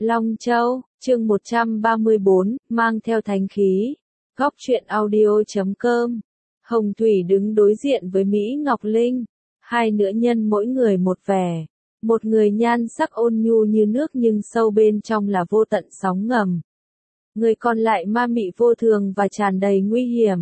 Long Châu, chương 134, mang theo thánh khí. Góc truyện audio.com. Hồng Thủy đứng đối diện với Mỹ Ngọc Linh. Hai nữ nhân mỗi người một vẻ. Một người nhan sắc ôn nhu như nước nhưng sâu bên trong là vô tận sóng ngầm. Người còn lại ma mị vô thường và tràn đầy nguy hiểm.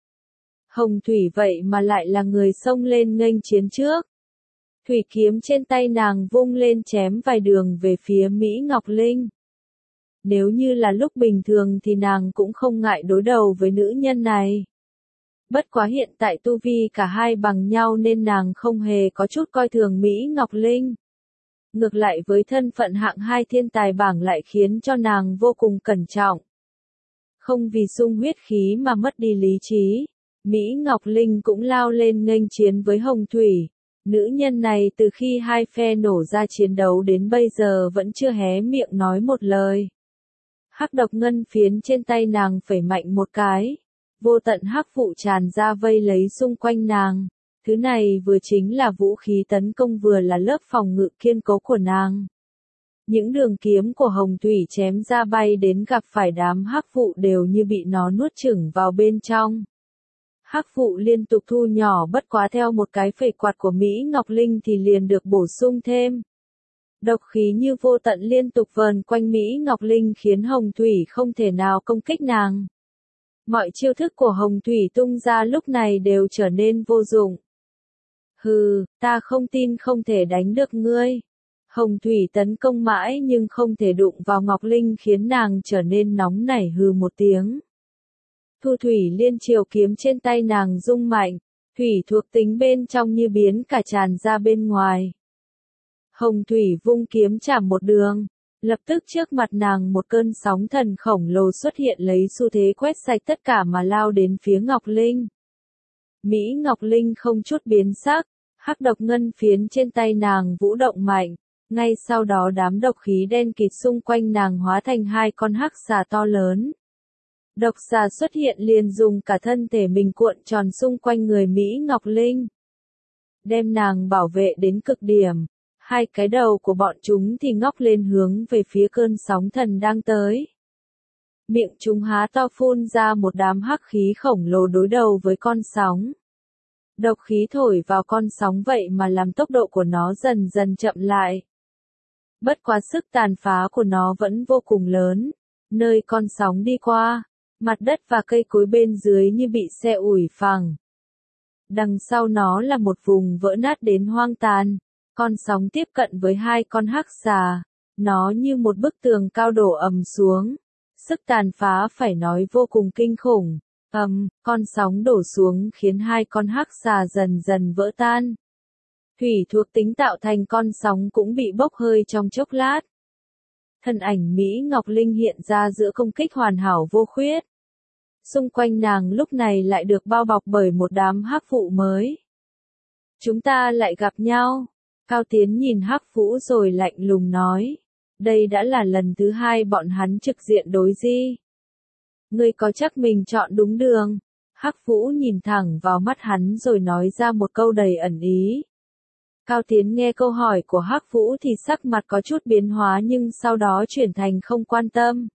Hồng Thủy vậy mà lại là người xông lên nghênh chiến trước. Thủy kiếm trên tay nàng vung lên chém vài đường về phía Mỹ Ngọc Linh. Nếu như là lúc bình thường thì nàng cũng không ngại đối đầu với nữ nhân này. Bất quá hiện tại tu vi cả hai bằng nhau nên nàng không hề có chút coi thường Mỹ Ngọc Linh. Ngược lại với thân phận hạng hai thiên tài bảng lại khiến cho nàng vô cùng cẩn trọng. Không vì sung huyết khí mà mất đi lý trí, Mỹ Ngọc Linh cũng lao lên nghênh chiến với Hồng Thủy. Nữ nhân này từ khi hai phe nổ ra chiến đấu đến bây giờ vẫn chưa hé miệng nói một lời. Hắc độc ngân phiến trên tay nàng phẩy mạnh một cái. Vô tận hắc vụ tràn ra vây lấy xung quanh nàng. Thứ này vừa chính là vũ khí tấn công vừa là lớp phòng ngự kiên cố của nàng. Những đường kiếm của Hồng Thủy chém ra bay đến gặp phải đám hắc vụ đều như bị nó nuốt chửng vào bên trong. Hắc vụ liên tục thu nhỏ bất quá theo một cái phẩy quạt của Mỹ Ngọc Linh thì liền được bổ sung thêm. Độc khí như vô tận liên tục vờn quanh Mỹ Ngọc Linh khiến Hồng Thủy không thể nào công kích nàng. Mọi chiêu thức của Hồng Thủy tung ra lúc này đều trở nên vô dụng. Hừ, ta không tin không thể đánh được ngươi. Hồng Thủy tấn công mãi nhưng không thể đụng vào Ngọc Linh khiến nàng trở nên nóng nảy hừ một tiếng. Thu thủy liên triều kiếm trên tay nàng rung mạnh, thủy thuộc tính bên trong như biến cả tràn ra bên ngoài. Hồng Thủy vung kiếm chạm một đường, lập tức trước mặt nàng một cơn sóng thần khổng lồ xuất hiện lấy xu thế quét sạch tất cả mà lao đến phía Ngọc Linh. Mỹ Ngọc Linh không chút biến sắc, hắc độc ngân phiến trên tay nàng vũ động mạnh, ngay sau đó đám độc khí đen kịt xung quanh nàng hóa thành hai con hắc xà to lớn. Độc xà xuất hiện liền dùng cả thân thể mình cuộn tròn xung quanh người Mỹ Ngọc Linh. Đem nàng bảo vệ đến cực điểm. Hai cái đầu của bọn chúng thì ngóc lên hướng về phía cơn sóng thần đang tới. Miệng chúng há to phun ra một đám hắc khí khổng lồ đối đầu với con sóng. Độc khí thổi vào con sóng vậy mà làm tốc độ của nó dần dần chậm lại. Bất quá sức tàn phá của nó vẫn vô cùng lớn. Nơi con sóng đi qua, mặt đất và cây cối bên dưới như bị xe ủi phẳng. Đằng sau nó là một vùng vỡ nát đến hoang tàn. Con sóng tiếp cận với hai con hắc xà, nó như một bức tường cao đổ ầm xuống. Sức tàn phá phải nói vô cùng kinh khủng. Con sóng đổ xuống khiến hai con hắc xà dần dần vỡ tan. Thủy thuộc tính tạo thành con sóng cũng bị bốc hơi trong chốc lát. Thân ảnh Mỹ Ngọc Linh hiện ra giữa công kích hoàn hảo vô khuyết. Xung quanh nàng lúc này lại được bao bọc bởi một đám hắc vụ mới. Chúng ta lại gặp nhau. Cao Tiến nhìn hắc vũ rồi lạnh lùng nói. Đây đã là lần thứ hai bọn hắn trực diện đối di. Ngươi có chắc mình chọn đúng đường? Hắc vũ nhìn thẳng vào mắt hắn rồi nói ra một câu đầy ẩn ý. Cao Tiến nghe câu hỏi của hắc vũ thì sắc mặt có chút biến hóa nhưng sau đó chuyển thành không quan tâm.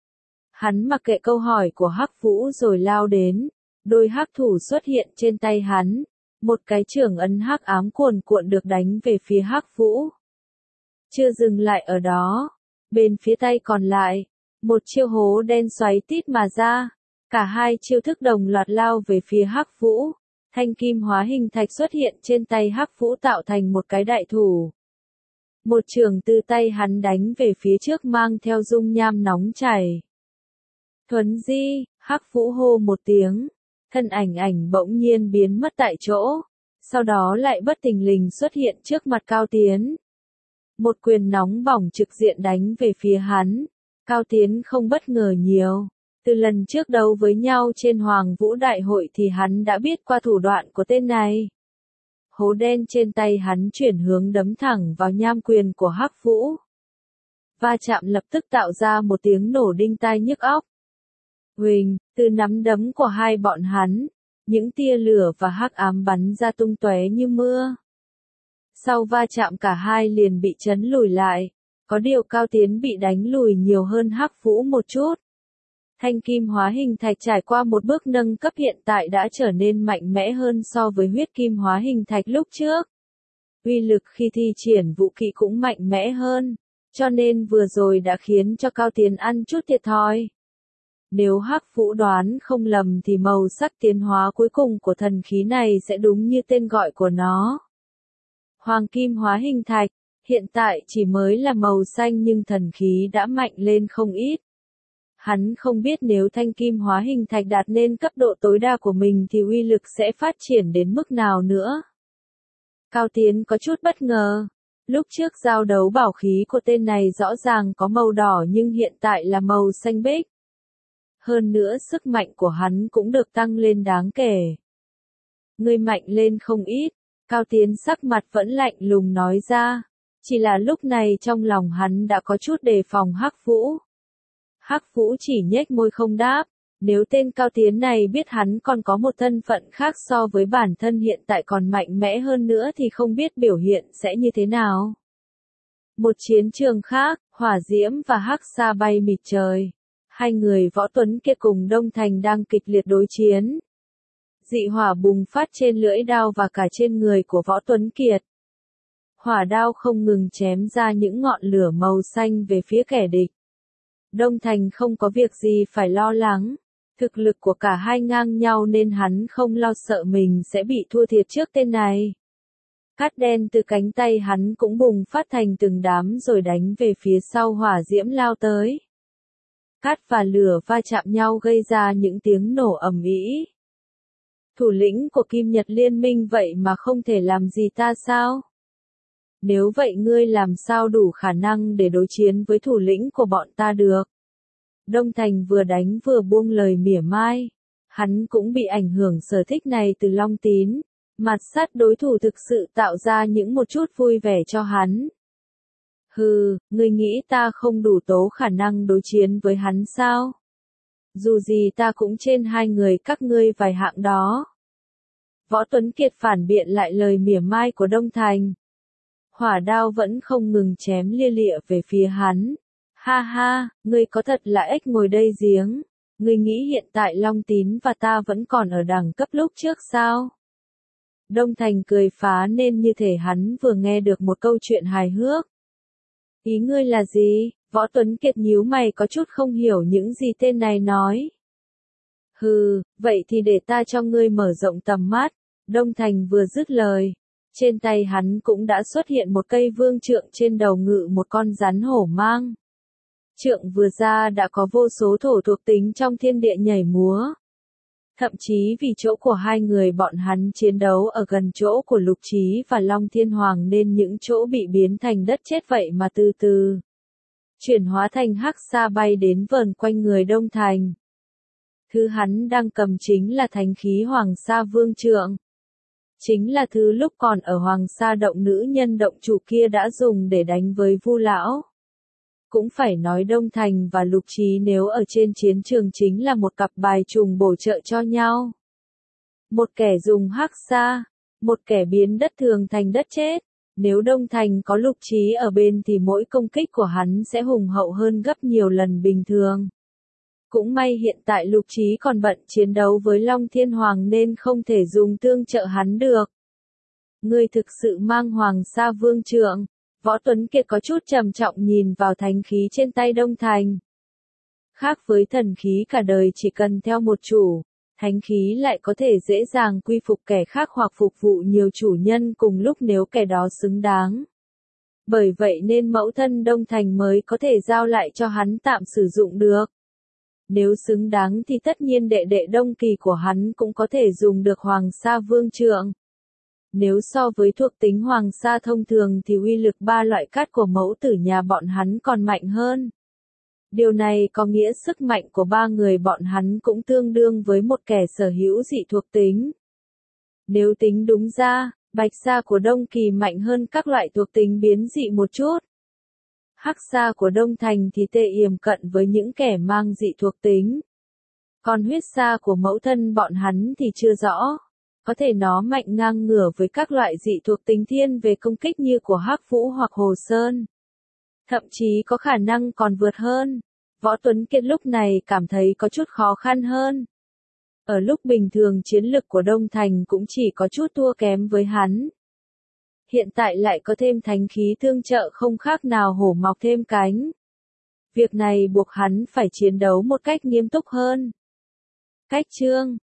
Hắn mặc kệ câu hỏi của hắc vũ rồi lao đến. Đôi hắc thủ xuất hiện trên tay hắn. Một cái chưởng ấn hắc ám cuồn cuộn được đánh về phía hắc vũ. Chưa dừng lại ở đó. Bên phía tay còn lại, một chiêu hố đen xoáy tít mà ra. Cả hai chiêu thức đồng loạt lao về phía hắc vũ. Thanh kim hóa hình thạch xuất hiện trên tay hắc vũ tạo thành một cái đại thủ. Một chưởng từ tay hắn đánh về phía trước mang theo dung nham nóng chảy. Thuấn di, hắc vũ hô một tiếng. Thân ảnh bỗng nhiên biến mất tại chỗ, sau đó lại bất thình lình xuất hiện trước mặt Cao Tiến. Một quyền nóng bỏng trực diện đánh về phía hắn, Cao Tiến không bất ngờ nhiều, từ lần trước đấu với nhau trên Hoàng Vũ Đại hội thì hắn đã biết qua thủ đoạn của tên này. Hố đen trên tay hắn chuyển hướng đấm thẳng vào nham quyền của hắc vũ. Va chạm lập tức tạo ra một tiếng nổ đinh tai nhức óc. Huỳnh, từ nắm đấm của hai bọn hắn, những tia lửa và hắc ám bắn ra tung tóe như mưa. Sau va chạm cả hai liền bị chấn lùi lại, Có điều Cao Tiến bị đánh lùi nhiều hơn Hắc Vũ một chút. Thanh kim hóa hình thạch trải qua một bước nâng cấp hiện tại đã trở nên mạnh mẽ hơn so với huyết kim hóa hình thạch lúc trước. Uy lực khi thi triển vũ kỹ cũng mạnh mẽ hơn, cho nên vừa rồi đã khiến cho Cao Tiến ăn chút thiệt thòi. Nếu Hắc Vũ đoán không lầm thì màu sắc tiến hóa cuối cùng của thần khí này sẽ đúng như tên gọi của nó. Hoàng kim hóa hình thạch, hiện tại chỉ mới là màu xanh nhưng thần khí đã mạnh lên không ít. Hắn không biết nếu thanh kim hóa hình thạch đạt đến cấp độ tối đa của mình thì uy lực sẽ phát triển đến mức nào nữa. Cao Tiến có chút bất ngờ. Lúc trước giao đấu bảo khí của tên này rõ ràng có màu đỏ nhưng hiện tại là màu xanh biếc. Hơn nữa sức mạnh của hắn cũng được tăng lên đáng kể. Ngươi mạnh lên không ít, Cao Tiến sắc mặt vẫn lạnh lùng nói ra. Chỉ là lúc này trong lòng hắn đã có chút đề phòng Hắc Vũ. Hắc Vũ chỉ nhếch môi không đáp. Nếu tên Cao Tiến này biết hắn còn có một thân phận khác so với bản thân hiện tại còn mạnh mẽ hơn nữa thì không biết biểu hiện sẽ như thế nào. Một chiến trường khác, Hỏa Diễm và Hắc Sa bay mịt trời. Hai người Võ Tuấn Kiệt cùng Đông Thành đang kịch liệt đối chiến. Dị hỏa bùng phát trên lưỡi đao và cả trên người của Võ Tuấn Kiệt. Hỏa đao không ngừng chém ra những ngọn lửa màu xanh về phía kẻ địch. Đông Thành không có việc gì phải lo lắng. Thực lực của cả hai ngang nhau nên hắn không lo sợ mình sẽ bị thua thiệt trước tên này. Cát đen từ cánh tay hắn cũng bùng phát thành từng đám rồi đánh về phía sau hỏa diễm lao tới. Cát và lửa va chạm nhau gây ra những tiếng nổ ầm ĩ. Thủ lĩnh của Kim Nhật Liên minh vậy mà không thể làm gì ta sao? Nếu vậy ngươi làm sao đủ khả năng để đối chiến với thủ lĩnh của bọn ta được? Đông Thành vừa đánh vừa buông lời mỉa mai. Hắn cũng bị ảnh hưởng sở thích này từ Long Tín. Mạt sát đối thủ thực sự tạo ra những một chút vui vẻ cho hắn. Hừ, ngươi nghĩ ta không đủ tố khả năng đối chiến với hắn sao? Dù gì ta cũng trên hai người các ngươi vài hạng đó. Võ Tuấn Kiệt phản biện lại lời mỉa mai của Đông Thành. Hỏa đao vẫn không ngừng chém lia lịa về phía hắn. Ha ha, ngươi có thật là ếch ngồi đây giếng. Ngươi nghĩ hiện tại Long Tín và ta vẫn còn ở đẳng cấp lúc trước sao? Đông Thành cười phá nên như thể hắn vừa nghe được một câu chuyện hài hước. Ý ngươi là gì? Võ Tuấn Kiệt nhíu mày có chút không hiểu những gì tên này nói. Hừ, vậy thì để ta cho ngươi mở rộng tầm mắt. Đông Thành vừa dứt lời. Trên tay hắn cũng đã xuất hiện một cây vương trượng trên đầu ngự một con rắn hổ mang. Trượng vừa ra đã có vô số thổ thuộc tính trong thiên địa nhảy múa. Thậm chí vì chỗ của hai người bọn hắn chiến đấu ở gần chỗ của Lục Trí và Long Thiên Hoàng nên những chỗ bị biến thành đất chết vậy mà từ từ chuyển hóa thành hắc sa bay đến vờn quanh người Đông Thành. Thứ hắn đang cầm chính là thánh khí Hoàng Sa Vương Trượng. Chính là thứ lúc còn ở Hoàng Sa động nữ nhân động chủ kia đã dùng để đánh với Vu lão. Cũng phải nói Đông Thành và Lục Trí nếu ở trên chiến trường chính là một cặp bài trùng bổ trợ cho nhau. Một kẻ dùng hắc sa, một kẻ biến đất thường thành đất chết. Nếu Đông Thành có Lục Trí ở bên thì mỗi công kích của hắn sẽ hùng hậu hơn gấp nhiều lần bình thường. Cũng may hiện tại Lục Trí còn bận chiến đấu với Long Thiên Hoàng nên không thể dùng tương trợ hắn được. Ngươi thực sự mang Hoàng Sa Vương Trượng. Võ Tuấn Kiệt có chút trầm trọng nhìn vào thánh khí trên tay Đông Thành. Khác với thần khí cả đời chỉ cần theo một chủ, thánh khí lại có thể dễ dàng quy phục kẻ khác hoặc phục vụ nhiều chủ nhân cùng lúc nếu kẻ đó xứng đáng. Bởi vậy nên mẫu thân Đông Thành mới có thể giao lại cho hắn tạm sử dụng được. Nếu xứng đáng thì tất nhiên đệ đệ Đông Kỳ của hắn cũng có thể dùng được Hoàng Sa Vương Trượng. Nếu so với thuộc tính Hoàng Sa thông thường thì uy lực ba loại cát của mẫu tử nhà bọn hắn còn mạnh hơn. Điều này có nghĩa sức mạnh của ba người bọn hắn cũng tương đương với một kẻ sở hữu dị thuộc tính. Nếu tính đúng ra, Bạch Sa của Đông Kỳ mạnh hơn các loại thuộc tính biến dị một chút. Hắc Sa của Đông Thành thì tệ yểm cận với những kẻ mang dị thuộc tính. Còn huyết sa của mẫu thân bọn hắn thì chưa rõ. Có thể nó mạnh ngang ngửa với các loại dị thuộc tính thiên về công kích như của Hắc Vũ hoặc Hồ Sơn. thậm chí có khả năng còn vượt hơn. Võ Tuấn Kiệt lúc này cảm thấy có chút khó khăn hơn. Ở lúc bình thường chiến lực của Đông Thành cũng chỉ có chút thua kém với hắn. Hiện tại lại có thêm thánh khí tương trợ không khác nào hổ mọc thêm cánh. Việc này buộc hắn phải chiến đấu một cách nghiêm túc hơn. Cách chương